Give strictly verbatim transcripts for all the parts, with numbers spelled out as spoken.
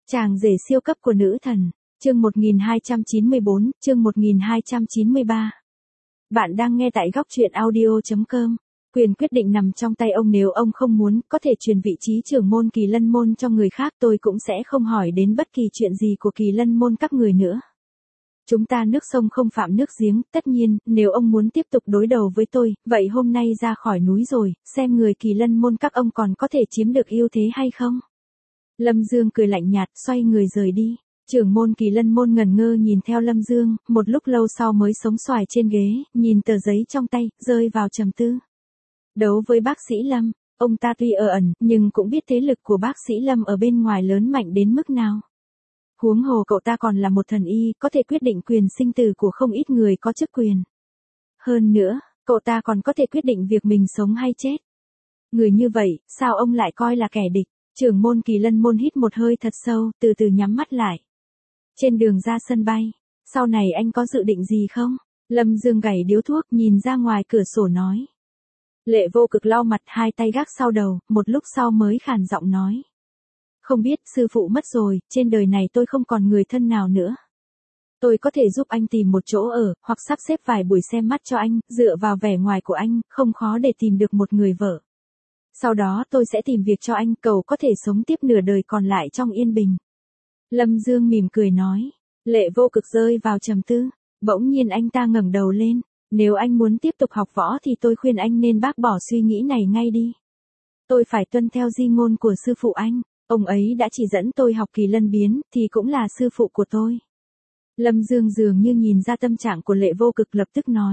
Chàng rể siêu cấp của nữ thần, chương một nghìn hai trăm chín mươi bốn, chương một nghìn hai trăm chín mươi ba. Bạn đang nghe tại góc truyện audio chấm com. Quyền quyết định nằm trong tay ông, nếu ông không muốn, có thể truyền vị trí trưởng môn Kỳ Lân môn cho người khác, tôi cũng sẽ không hỏi đến bất kỳ chuyện gì của Kỳ Lân môn các người nữa. Chúng ta nước sông không phạm nước giếng, tất nhiên, nếu ông muốn tiếp tục đối đầu với tôi, vậy hôm nay ra khỏi núi rồi, xem người Kỳ Lân môn các ông còn có thể chiếm được ưu thế hay không. Lâm Dương cười lạnh nhạt, xoay người rời đi. Trưởng môn Kỳ Lân môn ngẩn ngơ nhìn theo Lâm Dương, một lúc lâu sau mới sống xoài trên ghế, nhìn tờ giấy trong tay, rơi vào trầm tư. Đấu với bác sĩ Lâm, ông ta tuy ở ẩn, nhưng cũng biết thế lực của bác sĩ Lâm ở bên ngoài lớn mạnh đến mức nào. Huống hồ cậu ta còn là một thần y, có thể quyết định quyền sinh tử của không ít người có chức quyền. Hơn nữa, cậu ta còn có thể quyết định việc mình sống hay chết. Người như vậy, sao ông lại coi là kẻ địch? Trưởng môn Kỳ Lân môn hít một hơi thật sâu, từ từ nhắm mắt lại. Trên đường ra sân bay, sau này anh có dự định gì không? Lâm Dương gảy điếu thuốc, nhìn ra ngoài cửa sổ nói. Lệ Vô Cực lau mặt, hai tay gác sau đầu, một lúc sau mới khàn giọng nói. Không biết, sư phụ mất rồi, trên đời này tôi không còn người thân nào nữa. Tôi có thể giúp anh tìm một chỗ ở, hoặc sắp xếp vài buổi xem mắt cho anh, dựa vào vẻ ngoài của anh, không khó để tìm được một người vợ. Sau đó tôi sẽ tìm việc cho anh, cậu có thể sống tiếp nửa đời còn lại trong yên bình. Lâm Dương mỉm cười nói. Lệ Vô Cực rơi vào trầm tư. Bỗng nhiên anh ta ngẩng đầu lên. Nếu anh muốn tiếp tục học võ thì tôi khuyên anh nên bác bỏ suy nghĩ này ngay đi. Tôi phải tuân theo di ngôn của sư phụ anh. Ông ấy đã chỉ dẫn tôi học Kỳ Lân biến, thì cũng là sư phụ của tôi. Lâm Dương dường như nhìn ra tâm trạng của Lệ Vô Cực, lập tức nói.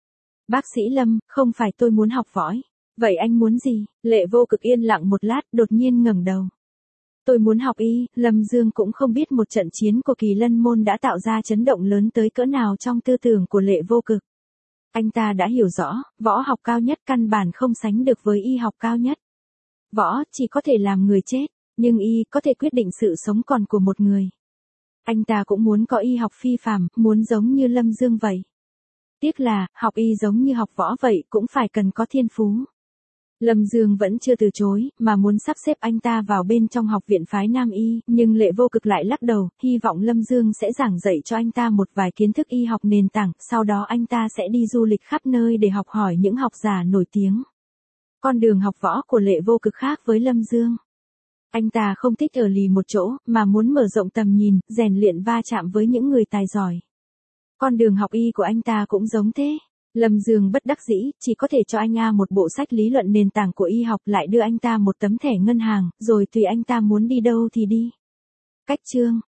Bác sĩ Lâm, không phải tôi muốn học võ. Vậy anh muốn gì? Lệ Vô Cực yên lặng một lát, đột nhiên ngẩng đầu. Tôi muốn học y. Lâm Dương cũng không biết một trận chiến của Kỳ Lân môn đã tạo ra chấn động lớn tới cỡ nào trong tư tưởng của Lệ Vô Cực. Anh ta đã hiểu rõ, võ học cao nhất căn bản không sánh được với y học cao nhất. Võ chỉ có thể làm người chết, nhưng y có thể quyết định sự sống còn của một người. Anh ta cũng muốn có y học phi phàm, muốn giống như Lâm Dương vậy. Tiếc là, học y giống như học võ vậy cũng phải cần có thiên phú. Lâm Dương vẫn chưa từ chối, mà muốn sắp xếp anh ta vào bên trong học viện phái Nam y, nhưng Lệ Vô Cực lại lắc đầu, hy vọng Lâm Dương sẽ giảng dạy cho anh ta một vài kiến thức y học nền tảng, sau đó anh ta sẽ đi du lịch khắp nơi để học hỏi những học giả nổi tiếng. Con đường học võ của Lệ Vô Cực khác với Lâm Dương. Anh ta không thích ở lì một chỗ, mà muốn mở rộng tầm nhìn, rèn luyện va chạm với những người tài giỏi. Con đường học y của anh ta cũng giống thế. Lâm Dương bất đắc dĩ, chỉ có thể cho anh A một bộ sách lý luận nền tảng của y học, lại đưa anh ta một tấm thẻ ngân hàng, rồi tùy anh ta muốn đi đâu thì đi. Cách chương